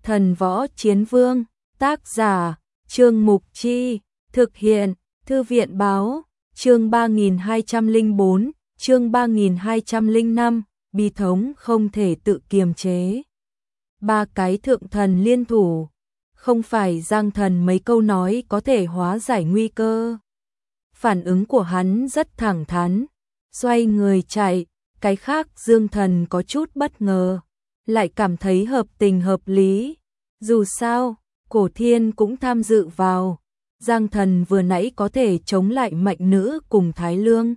Thần Võ Chiến Vương, tác giả, Trương Mục Chi, thực hiện, Thư viện Báo, chương 3204, chương 3205, bi thống không thể tự kiềm chế. Ba cái thượng thần liên thủ, không phải Giang Thần mấy câu nói có thể hóa giải nguy cơ. Phản ứng của hắn rất thẳng thắn, xoay người chạy, cái khác Dương Thần có chút bất ngờ, lại cảm thấy hợp tình hợp lý. Dù sao, Cổ Thiên cũng tham dự vào, Giang Thần vừa nãy có thể chống lại Mạnh Nữ cùng Thái Lương.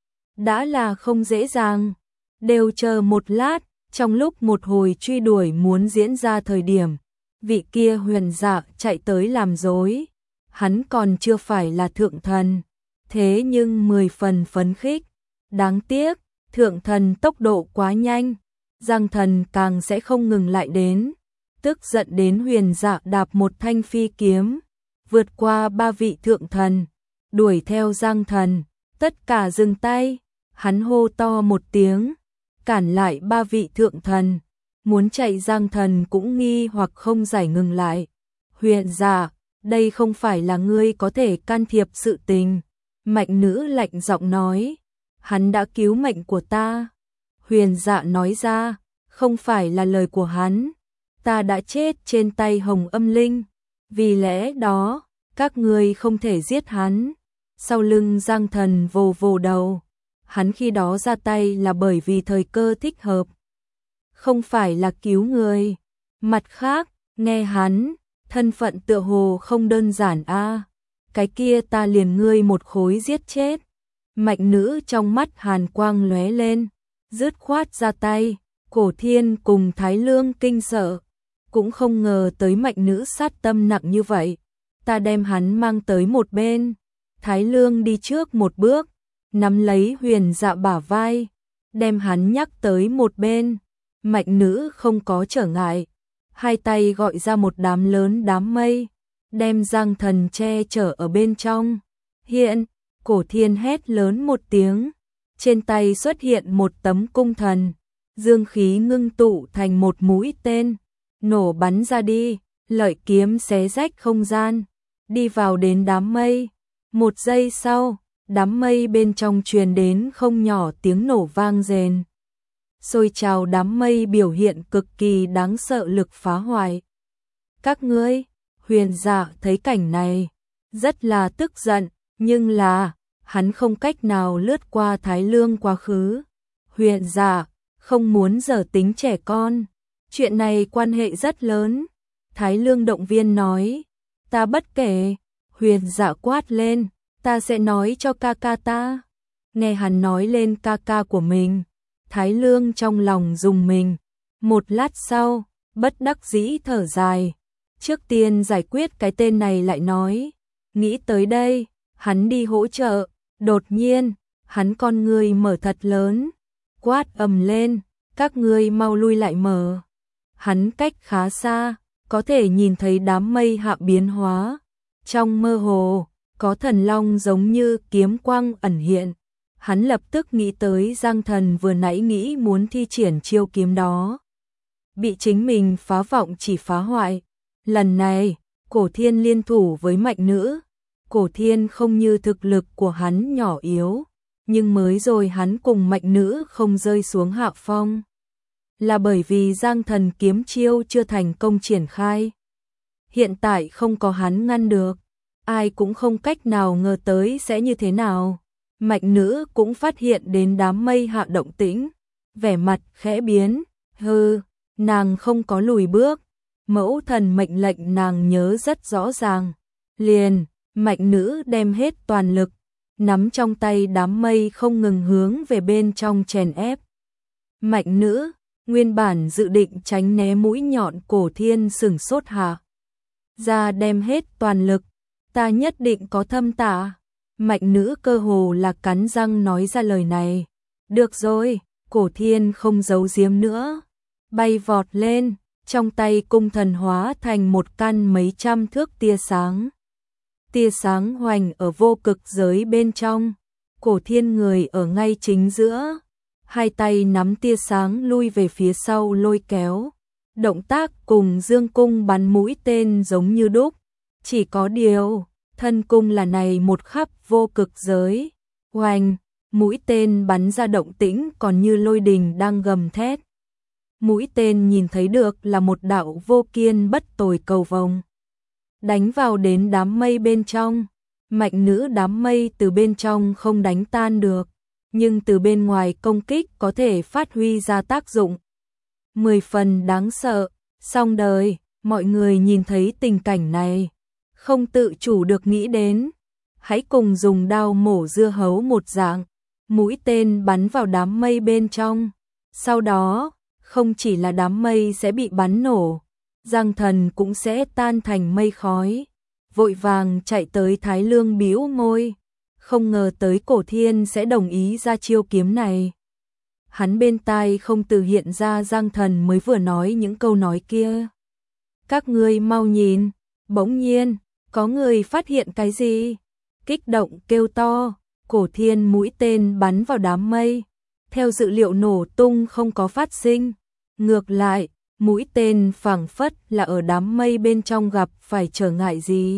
Đã là không dễ dàng, đều chờ một lát, trong lúc một hồi truy đuổi muốn diễn ra thời điểm, vị kia Huyền Dạ chạy tới làm rối. Hắn còn chưa phải là thượng thần, thế nhưng 10 phần phấn khích. Đáng tiếc, thượng thần tốc độ quá nhanh, Giang Thần càng sẽ không ngừng lại đến. Tức giận đến Huyền Dạ đạp một thanh phi kiếm, vượt qua ba vị thượng thần, đuổi theo Giang Thần, tất cả dừng tay. Hắn hô to một tiếng, cản lại ba vị thượng thần, muốn chạy Giang Thần cũng nghi hoặc không giải ngừng lại. Huyền Dạ, đây không phải là ngươi có thể can thiệp sự tình. Mạnh Nữ lạnh giọng nói, hắn đã cứu mệnh của ta. Huyền Dạ nói ra, không phải là lời của hắn, ta đã chết trên tay Hồng Âm Linh, vì lẽ đó, các ngươi không thể giết hắn. Sau lưng Giang Thần vồ vồ đầu, hắn khi đó ra tay là bởi vì thời cơ thích hợp, không phải là cứu người. Mặt khác, nghe hắn, thân phận tựa hồ không đơn giản a. Cái kia ta liền ngươi một khối giết chết. Mạnh Nữ trong mắt hàn quang lóe lên, dứt khoát ra tay. Cổ Thiên cùng Thái Lương kinh sợ, cũng không ngờ tới Mạnh Nữ sát tâm nặng như vậy. Ta đem hắn mang tới một bên. Thái Lương đi trước một bước, nắm lấy Huyền Dạ bả vai, đem hắn nhắc tới một bên. Mạnh Nữ không có trở ngại, hai tay gọi ra một đám lớn đám mây, đem Giang Thần che chở ở bên trong. Hiện, Cổ Thiên hét lớn một tiếng, trên tay xuất hiện một tấm cung thần, dương khí ngưng tụ thành một mũi tên, nổ bắn ra đi, lợi kiếm xé rách không gian, đi vào đến đám mây. Một giây sau, đám mây bên trong truyền đến không nhỏ tiếng nổ vang rền. Xôi trào đám mây biểu hiện cực kỳ đáng sợ lực phá hoại. Các ngươi, Huyền Dạ thấy cảnh này, rất là tức giận, nhưng là, hắn không cách nào lướt qua Thái Lương quá khứ. Huyền Dạ, không muốn giở tính trẻ con, chuyện này quan hệ rất lớn. Thái Lương động viên nói, ta bất kể. Huyền Dạ quát lên, ta sẽ nói cho ca ca ta. Nghe hắn nói lên ca ca của mình, Thái Lương trong lòng rùng mình. Một lát sau, bất đắc dĩ thở dài. Trước tiên giải quyết cái tên này lại nói. Nghĩ tới đây, hắn đi hỗ trợ. Đột nhiên, hắn con ngươi mở thật lớn, quát ầm lên, các ngươi mau lui lại mở. Hắn cách khá xa, có thể nhìn thấy đám mây hạ biến hóa. Trong mơ hồ, có thần long giống như kiếm quang ẩn hiện. Hắn lập tức nghĩ tới Giang Thần vừa nãy nghĩ muốn thi triển chiêu kiếm đó, bị chính mình phá vọng chỉ phá hoại. Lần này, Cổ Thiên liên thủ với Mạnh Nữ. Cổ Thiên không như thực lực của hắn nhỏ yếu, nhưng mới rồi hắn cùng Mạnh Nữ không rơi xuống hạ phong, là bởi vì Giang Thần kiếm chiêu chưa thành công triển khai. Hiện tại không có hắn ngăn được, ai cũng không cách nào ngờ tới sẽ như thế nào. Mạnh Nữ cũng phát hiện đến đám mây hạ động tĩnh, vẻ mặt khẽ biến, hừ, nàng không có lùi bước, mẫu thần mệnh lệnh nàng nhớ rất rõ ràng. Liền, Mạnh Nữ đem hết toàn lực, nắm trong tay đám mây không ngừng hướng về bên trong chèn ép. Mạnh Nữ, nguyên bản dự định tránh né mũi nhọn Cổ Thiên sửng sốt hạ ra đem hết toàn lực, ta nhất định có thâm tả. Mạnh Nữ cơ hồ là cắn răng nói ra lời này. Được rồi, Cổ Thiên không giấu giếm nữa, bay vọt lên, trong tay cung thần hóa thành một căn mấy trăm thước tia sáng. Tia sáng hoành ở vô cực giới bên trong, Cổ Thiên người ở ngay chính giữa, hai tay nắm tia sáng lui về phía sau lôi kéo. Động tác cùng dương cung bắn mũi tên giống như đúc, chỉ có điều, thân cung là này một khắp vô cực giới. Oanh, mũi tên bắn ra động tĩnh còn như lôi đình đang gầm thét. Mũi tên nhìn thấy được là một đạo vô kiên bất tồi cầu vồng. Đánh vào đến đám mây bên trong, mạnh nữ đám mây từ bên trong không đánh tan được, nhưng từ bên ngoài công kích có thể phát huy ra tác dụng. 10 phần đáng sợ, xong đời, mọi người nhìn thấy tình cảnh này, không tự chủ được nghĩ đến. Hãy cùng dùng đao mổ dưa hấu một dạng, mũi tên bắn vào đám mây bên trong. Sau đó, không chỉ là đám mây sẽ bị bắn nổ, Giang Thần cũng sẽ tan thành mây khói. Vội vàng chạy tới Thái Lương bĩu môi, không ngờ tới Cổ Thiên sẽ đồng ý ra chiêu kiếm này. Hắn bên tai không từ hiện ra Giang Thần mới vừa nói những câu nói kia. Các ngươi mau nhìn, bỗng nhiên, có người phát hiện cái gì? Kích động kêu to, Cổ Thiên mũi tên bắn vào đám mây. Theo dự liệu nổ tung không có phát sinh. Ngược lại, mũi tên phảng phất là ở đám mây bên trong gặp phải trở ngại gì.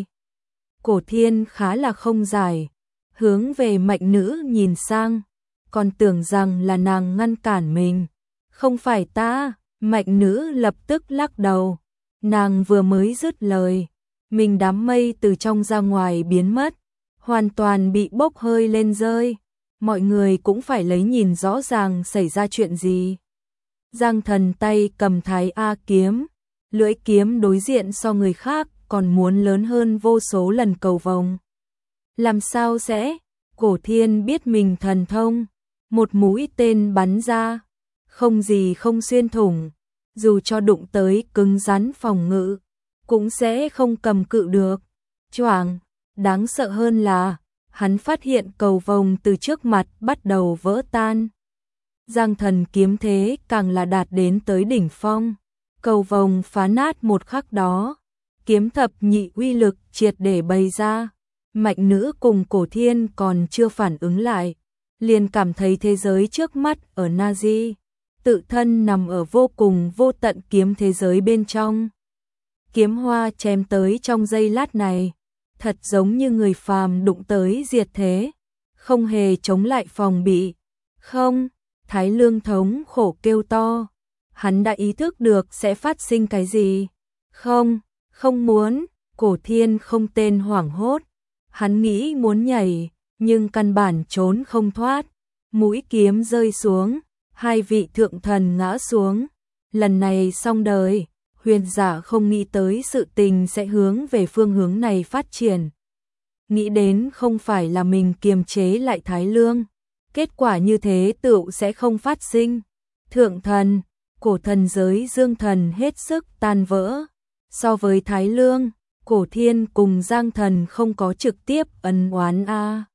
Cổ Thiên khá là không giải, hướng về mạnh nữ nhìn sang, còn tưởng rằng là nàng ngăn cản mình. Không phải ta, mạnh nữ lập tức lắc đầu. Nàng vừa mới dứt lời, mình đám mây từ trong ra ngoài biến mất, hoàn toàn bị bốc hơi lên rơi. Mọi người cũng phải lấy nhìn rõ ràng xảy ra chuyện gì. Giang Thần tay cầm Thái A kiếm, lưỡi kiếm đối diện so người khác còn muốn lớn hơn vô số lần cầu vồng. Làm sao sẽ? Cổ Thiên biết mình thần thông, một mũi tên bắn ra, không gì không xuyên thủng, dù cho đụng tới cứng rắn phòng ngự, cũng sẽ không cầm cự được. Choảng, đáng sợ hơn là, hắn phát hiện cầu vồng từ trước mặt bắt đầu vỡ tan. Giang Thần kiếm thế càng là đạt đến tới đỉnh phong, cầu vồng phá nát một khắc đó, kiếm thập nhị uy lực triệt để bày ra. Mạnh nữ cùng Cổ Thiên còn chưa phản ứng lại, liền cảm thấy thế giới trước mắt ở Nazi, tự thân nằm ở vô cùng vô tận kiếm thế giới bên trong. Kiếm hoa chém tới trong giây lát này, thật giống như người phàm đụng tới diệt thế, không hề chống lại phòng bị. Không, Thái Lương thống khổ kêu to, hắn đã ý thức được sẽ phát sinh cái gì. Không, không muốn, Cổ Thiên không tên hoảng hốt, hắn nghĩ muốn nhảy, nhưng căn bản trốn không thoát. Mũi kiếm rơi xuống, hai vị thượng thần ngã xuống. Lần này xong đời, huyền giả không nghĩ tới sự tình sẽ hướng về phương hướng này phát triển. Nghĩ đến không phải là mình kiềm chế lại Thái Lương, kết quả như thế tựu sẽ không phát sinh. Thượng thần, cổ thần giới dương thần hết sức tan vỡ. So với Thái Lương, Cổ Thiên cùng Giang Thần không có trực tiếp ân oán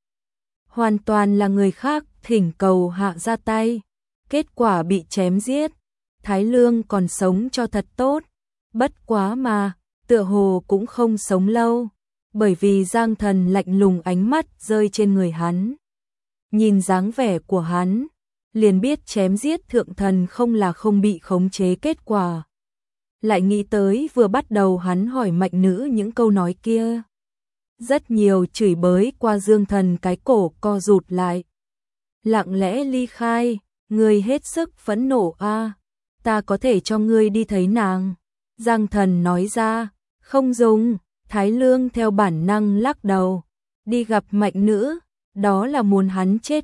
hoàn toàn là người khác thỉnh cầu hạ ra tay, kết quả bị chém giết. Thái Lương còn sống cho thật tốt, bất quá mà, tựa hồ cũng không sống lâu, bởi vì Giang Thần lạnh lùng ánh mắt rơi trên người hắn. Nhìn dáng vẻ của hắn, liền biết chém giết thượng thần không là không bị khống chế kết quả. Lại nghĩ tới vừa bắt đầu hắn hỏi mạnh nữ những câu nói kia. Rất nhiều chửi bới qua Dương Thần cái cổ co rụt lại. Lặng lẽ ly khai, ngươi hết sức phẫn nộ ta có thể cho ngươi đi thấy nàng. Giang Thần nói ra, không dùng. Thái Lương theo bản năng lắc đầu, đi gặp mạnh nữ, đó là muốn hắn chết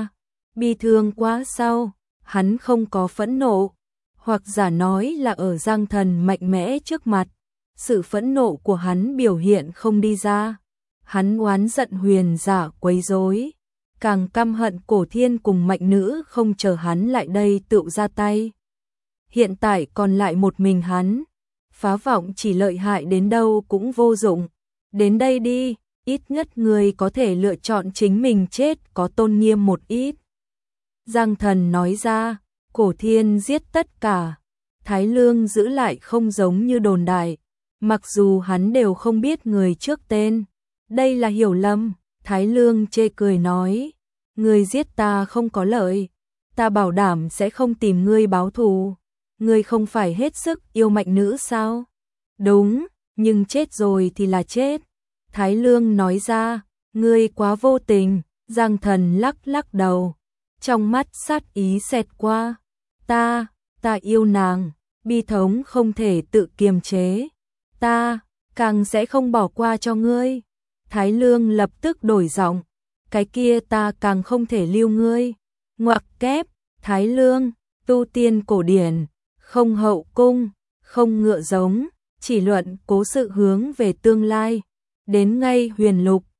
bi thương quá sao, hắn không có phẫn nộ, hoặc giả nói là ở Giang Thần mạnh mẽ trước mặt, sự phẫn nộ của hắn biểu hiện không đi ra, hắn oán giận huyền giả quấy rối, càng căm hận Cổ Thiên cùng mạnh nữ không chờ hắn lại đây tự ra tay. Hiện tại còn lại một mình hắn, phá vọng chỉ lợi hại đến đâu cũng vô dụng, đến đây đi, ít nhất người có thể lựa chọn chính mình chết có tôn nghiêm một ít. Giang Thần nói ra, Cổ Thiên giết tất cả, Thái Lương giữ lại không giống như đồn đại, mặc dù hắn đều không biết người trước tên, đây là hiểu lầm. Thái Lương chê cười nói, người giết ta không có lợi, ta bảo đảm sẽ không tìm ngươi báo thù. ngươi không phải hết sức yêu mạnh nữ sao? Đúng, nhưng chết rồi thì là chết. Thái Lương nói ra, ngươi quá vô tình. Giang Thần lắc lắc đầu, trong mắt sát ý xẹt qua. Ta yêu nàng, bi thống không thể tự kiềm chế. Ta càng sẽ không bỏ qua cho ngươi. Thái Lương lập tức đổi giọng, cái kia ta càng không thể lưu ngươi. Ngoặc kép, Thái Lương, tu tiên cổ điển, không hậu cung, không ngựa giống, chỉ luận cố sự hướng về tương lai. Đến ngay huyền lục,